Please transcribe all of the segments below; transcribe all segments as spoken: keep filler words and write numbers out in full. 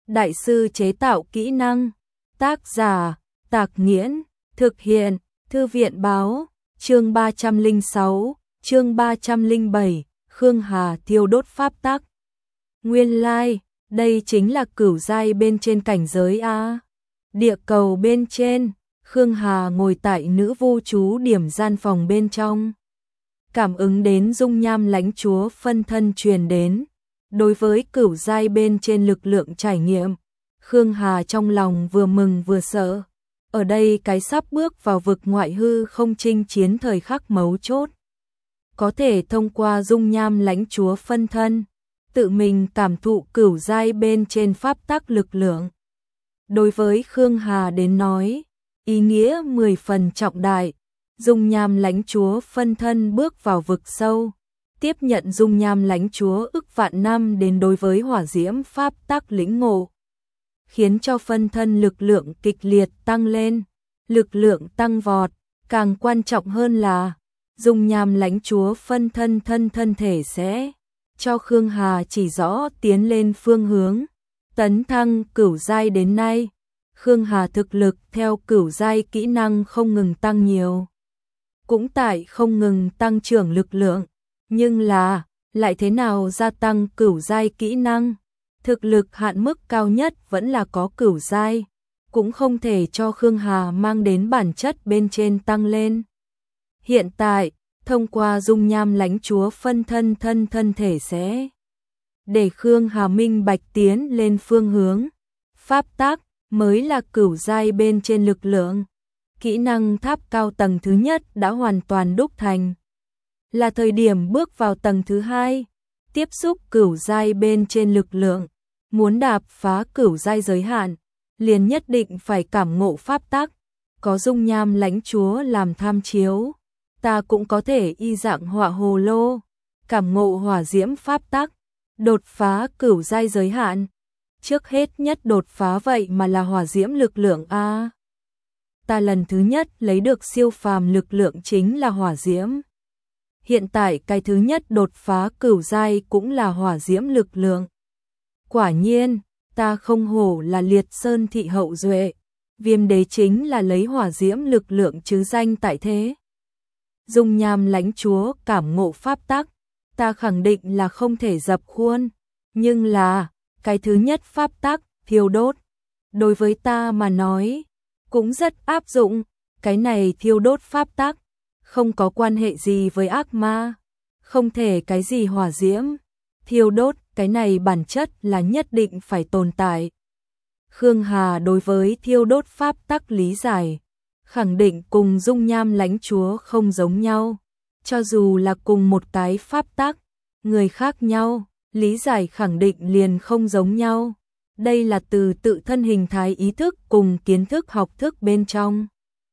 đại sư chế tạo kỹ năng. Tác giả, Tạc Nghiễn, thực hiện, Thư viện Báo, chương ba trăm lẻ sáu, chương ba trăm lẻ bảy, Khương Hà thiêu đốt pháp tắc. Nguyên lai, like, đây chính là cửu giai bên trên cảnh giới a. Địa cầu bên trên, Khương Hà ngồi tại nữ vu chú điểm gian phòng bên trong. Cảm ứng đến dung nham lãnh chúa phân thân truyền đến. Đối với cửu giai bên trên lực lượng trải nghiệm, Khương Hà trong lòng vừa mừng vừa sợ. Ở đây cái sắp bước vào vực ngoại hư không chinh chiến thời khắc mấu chốt. Có thể thông qua dung nham lãnh chúa phân thân, tự mình cảm thụ cửu giai bên trên pháp tắc lực lượng. Đối với Khương Hà đến nói, ý nghĩa mười phần trọng đại. Dung nham lãnh chúa phân thân bước vào vực sâu, tiếp nhận dung nham lãnh chúa ức vạn năm đến đối với hỏa diễm pháp tắc lĩnh ngộ, khiến cho phân thân lực lượng kịch liệt tăng lên, lực lượng tăng vọt. Càng quan trọng hơn là dung nham lãnh chúa phân thân thân thân thể sẽ cho Khương Hà chỉ rõ tiến lên phương hướng. Tấn thăng cửu giai đến nay, Khương Hà thực lực theo cửu giai kỹ năng không ngừng tăng nhiều, cũng tại không ngừng tăng trưởng lực lượng, nhưng là lại thế nào gia tăng cửu giai kỹ năng? Thực lực hạn mức cao nhất vẫn là có cửu giai, cũng không thể cho Khương Hà mang đến bản chất bên trên tăng lên. Hiện tại, thông qua dung nham lãnh chúa phân thân thân thân thể sẽ để Khương Hà minh bạch tiến lên phương hướng. Pháp tắc mới là cửu giai bên trên lực lượng. Kỹ năng tháp cao tầng thứ nhất đã hoàn toàn đúc thành. Là thời điểm bước vào tầng thứ hai, tiếp xúc cửu giai bên trên lực lượng. Muốn đạp phá cửu giai giới hạn, liền nhất định phải cảm ngộ pháp tắc. Có dung nham lãnh chúa làm tham chiếu, ta cũng có thể y dạng họa hồ lô, cảm ngộ hỏa diễm pháp tắc, đột phá cửu giai giới hạn. Trước hết nhất đột phá vậy mà là hỏa diễm lực lượng a. Ta lần thứ nhất lấy được siêu phàm lực lượng chính là hỏa diễm. Hiện tại cái thứ nhất đột phá cửu giai cũng là hỏa diễm lực lượng. Quả nhiên, ta không hổ là liệt sơn thị hậu duệ, Viêm đế chính là lấy hỏa diễm lực lượng chứ danh tại thế. Dung nham lãnh chúa cảm ngộ pháp tắc, ta khẳng định là không thể dập khuôn, nhưng là cái thứ nhất pháp tắc thiêu đốt, đối với ta mà nói cũng rất áp dụng. Cái này thiêu đốt pháp tắc không có quan hệ gì với ác ma, không thể cái gì hỏa diễm thiêu đốt, cái này bản chất là nhất định phải tồn tại. Khương Hà đối với thiêu đốt pháp tắc lý giải, khẳng định cùng dung nham lãnh chúa không giống nhau. Cho dù là cùng một cái pháp tắc, người khác nhau, lý giải khẳng định liền không giống nhau. Đây là từ tự thân hình thái ý thức cùng kiến thức học thức bên trong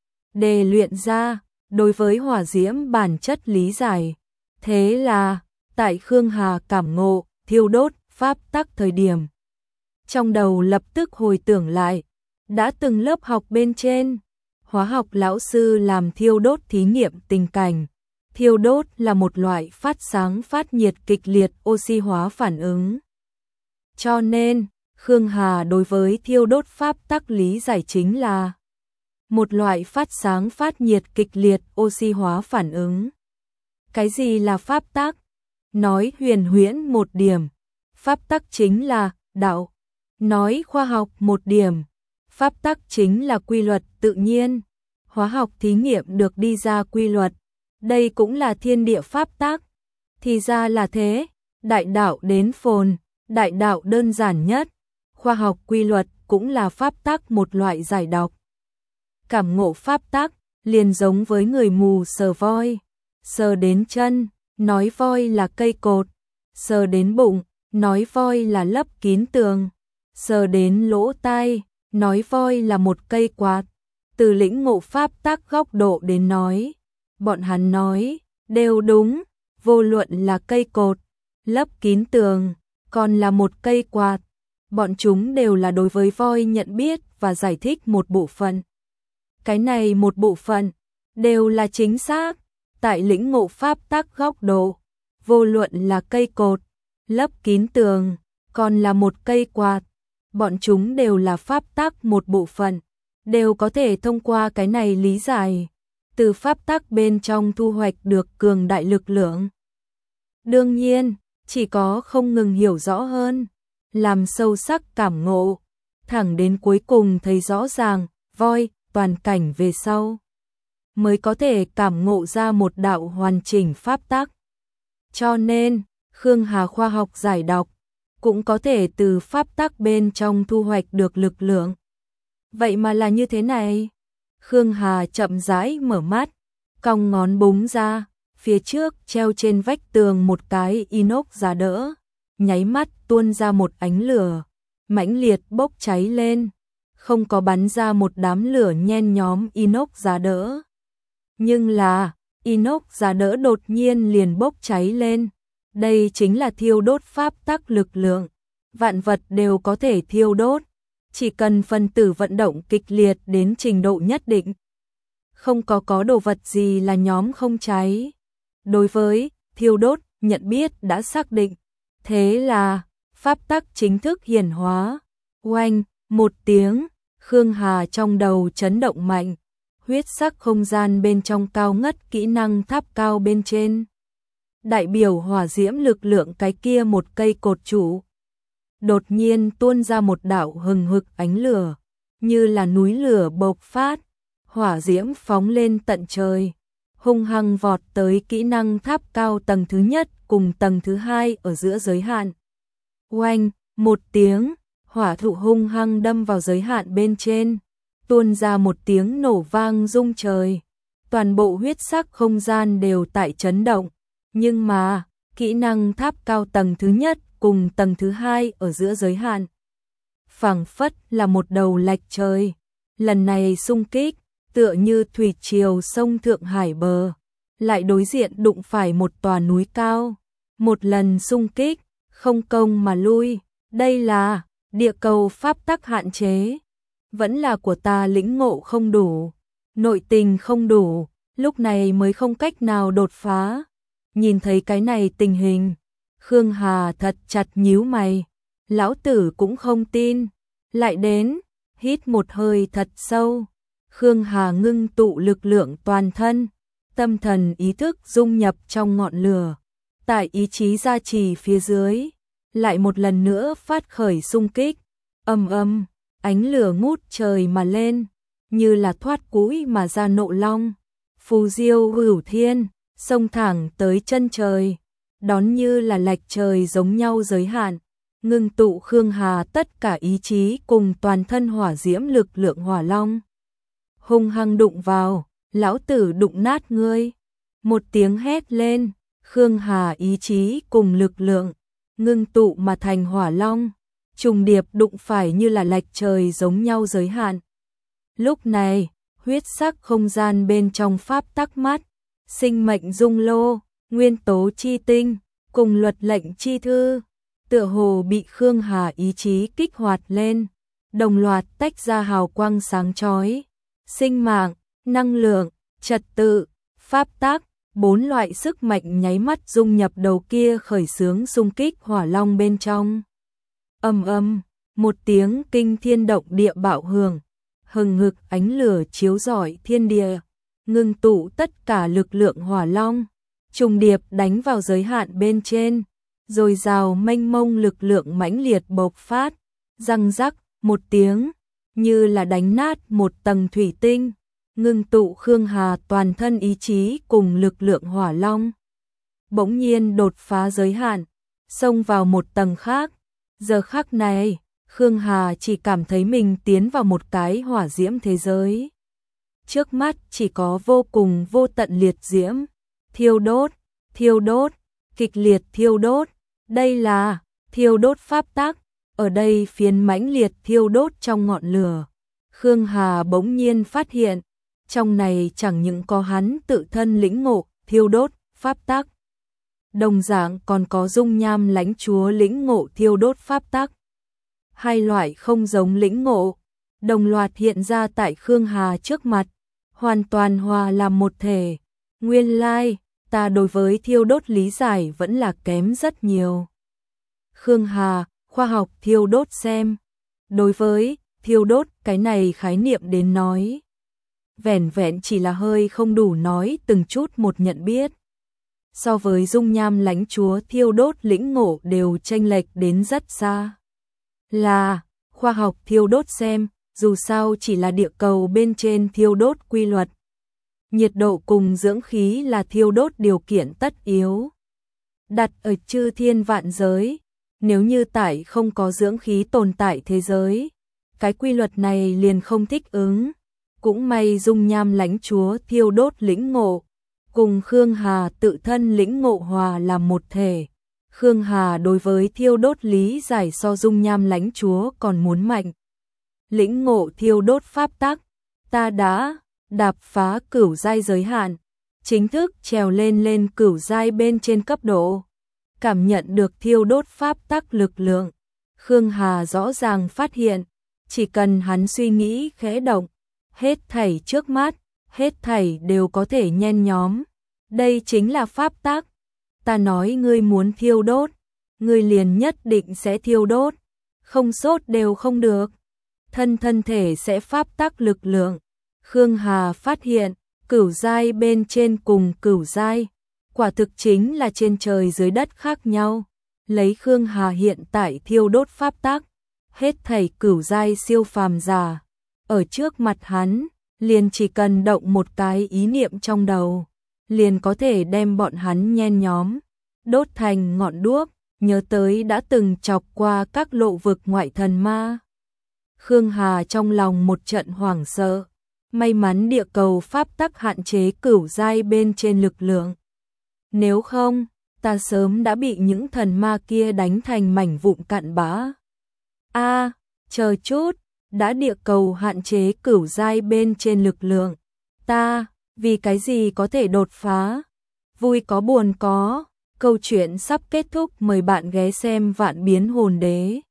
để luyện ra, đối với hỏa diễm bản chất lý giải. Thế là, tại Khương Hà cảm ngộ, thiêu đốt, pháp tắc thời điểm. Trong đầu lập tức hồi tưởng lại, đã từng lớp học bên trên, hóa học lão sư làm thiêu đốt thí nghiệm tình cảnh. Thiêu đốt là một loại phát sáng phát nhiệt kịch liệt oxy hóa phản ứng. Cho nên, Khương Hà đối với thiêu đốt pháp tắc lý giải chính là một loại phát sáng phát nhiệt kịch liệt oxy hóa phản ứng. Cái gì là pháp tắc? Nói huyền huyễn một điểm, pháp tắc chính là đạo. Nói khoa học một điểm, pháp tắc chính là quy luật tự nhiên. Hóa học thí nghiệm được đi ra quy luật, đây cũng là thiên địa pháp tắc. Thì ra là thế, đại đạo đến phồn, đại đạo đơn giản nhất. Khoa học quy luật cũng là pháp tắc một loại giải đọc. Cảm ngộ pháp tắc, liền giống với người mù sờ voi. Sờ đến chân, nói voi là cây cột. Sờ đến bụng, nói voi là lấp kín tường. Sờ đến lỗ tai, nói voi là một cây quạt. Từ lĩnh ngộ pháp tắc góc độ đến nói, bọn hắn nói, đều đúng, vô luận là cây cột, lấp kín tường, còn là một cây quạt. Bọn chúng đều là đối với voi nhận biết và giải thích một bộ phận. Cái này một bộ phận, đều là chính xác. Tại lĩnh ngộ pháp tắc góc độ, vô luận là cây cột, lấp kín tường, còn là một cây quạt, bọn chúng đều là pháp tắc một bộ phận, đều có thể thông qua cái này lý giải, từ pháp tắc bên trong thu hoạch được cường đại lực lượng. Đương nhiên, chỉ có không ngừng hiểu rõ hơn, làm sâu sắc cảm ngộ, thẳng đến cuối cùng thấy rõ ràng, voi, toàn cảnh về sau, mới có thể cảm ngộ ra một đạo hoàn chỉnh pháp tắc. Cho nên, Khương Hà khoa học giải đọc, cũng có thể từ pháp tắc bên trong thu hoạch được lực lượng. Vậy mà là như thế này. Khương Hà chậm rãi mở mắt, cong ngón búng ra, phía trước treo trên vách tường một cái inox giá đỡ, nháy mắt tuôn ra một ánh lửa, mãnh liệt bốc cháy lên, không có bắn ra một đám lửa nhen nhóm inox giá đỡ. Nhưng là, inox giá đỡ đột nhiên liền bốc cháy lên. Đây chính là thiêu đốt pháp tắc lực lượng, vạn vật đều có thể thiêu đốt, chỉ cần phân tử vận động kịch liệt đến trình độ nhất định. Không có có đồ vật gì là nhóm không cháy. Đối với thiêu đốt, nhận biết đã xác định. Thế là, pháp tắc chính thức hiển hóa. Oanh, một tiếng, Khương Hà trong đầu chấn động mạnh, huyết sắc không gian bên trong cao ngất kỹ năng tháp cao bên trên. Đại biểu hỏa diễm lực lượng cái kia một cây cột trụ. Đột nhiên tuôn ra một đạo hừng hực ánh lửa, như là núi lửa bộc phát, hỏa diễm phóng lên tận trời, hung hăng vọt tới kỹ năng tháp cao tầng thứ nhất cùng tầng thứ hai ở giữa giới hạn. Oanh, một tiếng, hỏa thụ hung hăng đâm vào giới hạn bên trên, tuôn ra một tiếng nổ vang rung trời. Toàn bộ huyết sắc không gian đều tại chấn động. Nhưng mà, kỹ năng tháp cao tầng thứ nhất cùng tầng thứ hai ở giữa giới hạn, phảng phất là một đầu lạch trời. Lần này xung kích, tựa như thủy triều sông Thượng Hải bờ, lại đối diện đụng phải một tòa núi cao. Một lần xung kích, không công mà lui. Đây là địa cầu pháp tắc hạn chế. Vẫn là của ta lĩnh ngộ không đủ, nội tình không đủ, lúc này mới không cách nào đột phá. Nhìn thấy cái này tình hình, Khương Hà thật chặt nhíu mày. Lão tử cũng không tin. Lại đến, hít một hơi thật sâu. Khương Hà ngưng tụ lực lượng toàn thân, tâm thần ý thức dung nhập trong ngọn lửa. Tại ý chí gia trì phía dưới, lại một lần nữa phát khởi xung kích. Ầm ầm, ánh lửa ngút trời mà lên, như là thoát cũi mà ra nộ long. Phù diêu hửu thiên, xông thẳng tới chân trời, đón như là lạch trời giống nhau giới hạn, ngưng tụ Khương Hà tất cả ý chí cùng toàn thân hỏa diễm lực lượng hỏa long. Hung hăng đụng vào, lão tử đụng nát ngươi. Một tiếng hét lên, Khương Hà ý chí cùng lực lượng, ngưng tụ mà thành hỏa long, trùng điệp đụng phải như là lạch trời giống nhau giới hạn. Lúc này, huyết sắc không gian bên trong pháp tắc mắt, sinh mệnh dung lô, nguyên tố chi tinh, cùng luật lệnh chi thư, tựa hồ bị Khương Hà ý chí kích hoạt lên, đồng loạt tách ra hào quang sáng chói. Sinh mạng, năng lượng, trật tự, pháp tắc, bốn loại sức mạnh nháy mắt dung nhập đầu kia khởi xướng xung kích hỏa long bên trong. Ầm ầm, một tiếng kinh thiên động địa bạo hưởng, hừng hực ánh lửa chiếu rọi thiên địa, ngưng tụ tất cả lực lượng hỏa long, trùng điệp đánh vào giới hạn bên trên, rồi rào mênh mông lực lượng mãnh liệt bộc phát, răng rắc một tiếng, như là đánh nát một tầng thủy tinh, ngưng tụ Khương Hà toàn thân ý chí cùng lực lượng hỏa long. Bỗng nhiên đột phá giới hạn, xông vào một tầng khác. Giờ khắc này, Khương Hà chỉ cảm thấy mình tiến vào một cái hỏa diễm thế giới. Trước mắt chỉ có vô cùng vô tận liệt diễm, thiêu đốt, thiêu đốt, kịch liệt thiêu đốt. Đây là thiêu đốt pháp tắc, ở đây phiến mãnh liệt thiêu đốt trong ngọn lửa. Khương Hà bỗng nhiên phát hiện, trong này chẳng những có hắn tự thân lĩnh ngộ thiêu đốt pháp tắc, đồng dạng còn có dung nham lãnh chúa lĩnh ngộ thiêu đốt pháp tắc. Hai loại không giống lĩnh ngộ, đồng loạt hiện ra tại Khương Hà trước mặt, hoàn toàn hòa làm một thể. Nguyên lai, ta đối với thiêu đốt lý giải vẫn là kém rất nhiều. Khương Hà, khoa học thiêu đốt xem. Đối với thiêu đốt cái này khái niệm đến nói, vẻn vẹn chỉ là hơi không đủ nói từng chút một nhận biết. So với dung nham lãnh chúa thiêu đốt lĩnh ngộ đều chênh lệch đến rất xa. Là khoa học thiêu đốt xem, dù sao chỉ là địa cầu bên trên thiêu đốt quy luật. Nhiệt độ cùng dưỡng khí là thiêu đốt điều kiện tất yếu. Đặt ở chư thiên vạn giới, nếu như tại không có dưỡng khí tồn tại thế giới, cái quy luật này liền không thích ứng. Cũng may dung nham lãnh chúa thiêu đốt lĩnh ngộ, cùng Khương Hà tự thân lĩnh ngộ hòa làm một thể. Khương Hà đối với thiêu đốt lý giải so dung nham lãnh chúa còn muốn mạnh. Lĩnh ngộ thiêu đốt pháp tắc, ta đã đạp phá cửu giai giới hạn, chính thức trèo lên lên cửu giai bên trên cấp độ. Cảm nhận được thiêu đốt pháp tắc lực lượng, Khương Hà rõ ràng phát hiện, chỉ cần hắn suy nghĩ khẽ động, hết thảy trước mắt, hết thảy đều có thể nhen nhóm. Đây chính là pháp tắc. Ta nói ngươi muốn thiêu đốt, ngươi liền nhất định sẽ thiêu đốt, không sốt đều không được. Thân thân thể sẽ pháp tắc lực lượng. Khương Hà phát hiện, cửu giai bên trên cùng cửu giai, quả thực chính là trên trời dưới đất khác nhau. Lấy Khương Hà hiện tại thiêu đốt pháp tắc, hết thảy cửu giai siêu phàm giả, ở trước mặt hắn, liền chỉ cần động một cái ý niệm trong đầu, liền có thể đem bọn hắn nhen nhóm, đốt thành ngọn đuốc, nhớ tới đã từng chọc qua các lộ vực ngoại thần ma. Khương Hà trong lòng một trận hoảng sợ, may mắn địa cầu pháp tắc hạn chế cửu giai bên trên lực lượng. Nếu không, ta sớm đã bị những thần ma kia đánh thành mảnh vụn cặn bã. A, à, chờ chút, đã địa cầu hạn chế cửu giai bên trên lực lượng, ta, vì cái gì có thể đột phá? Vui có buồn có, câu chuyện sắp kết thúc, mời bạn ghé xem Vạn Biến Hồn Đế.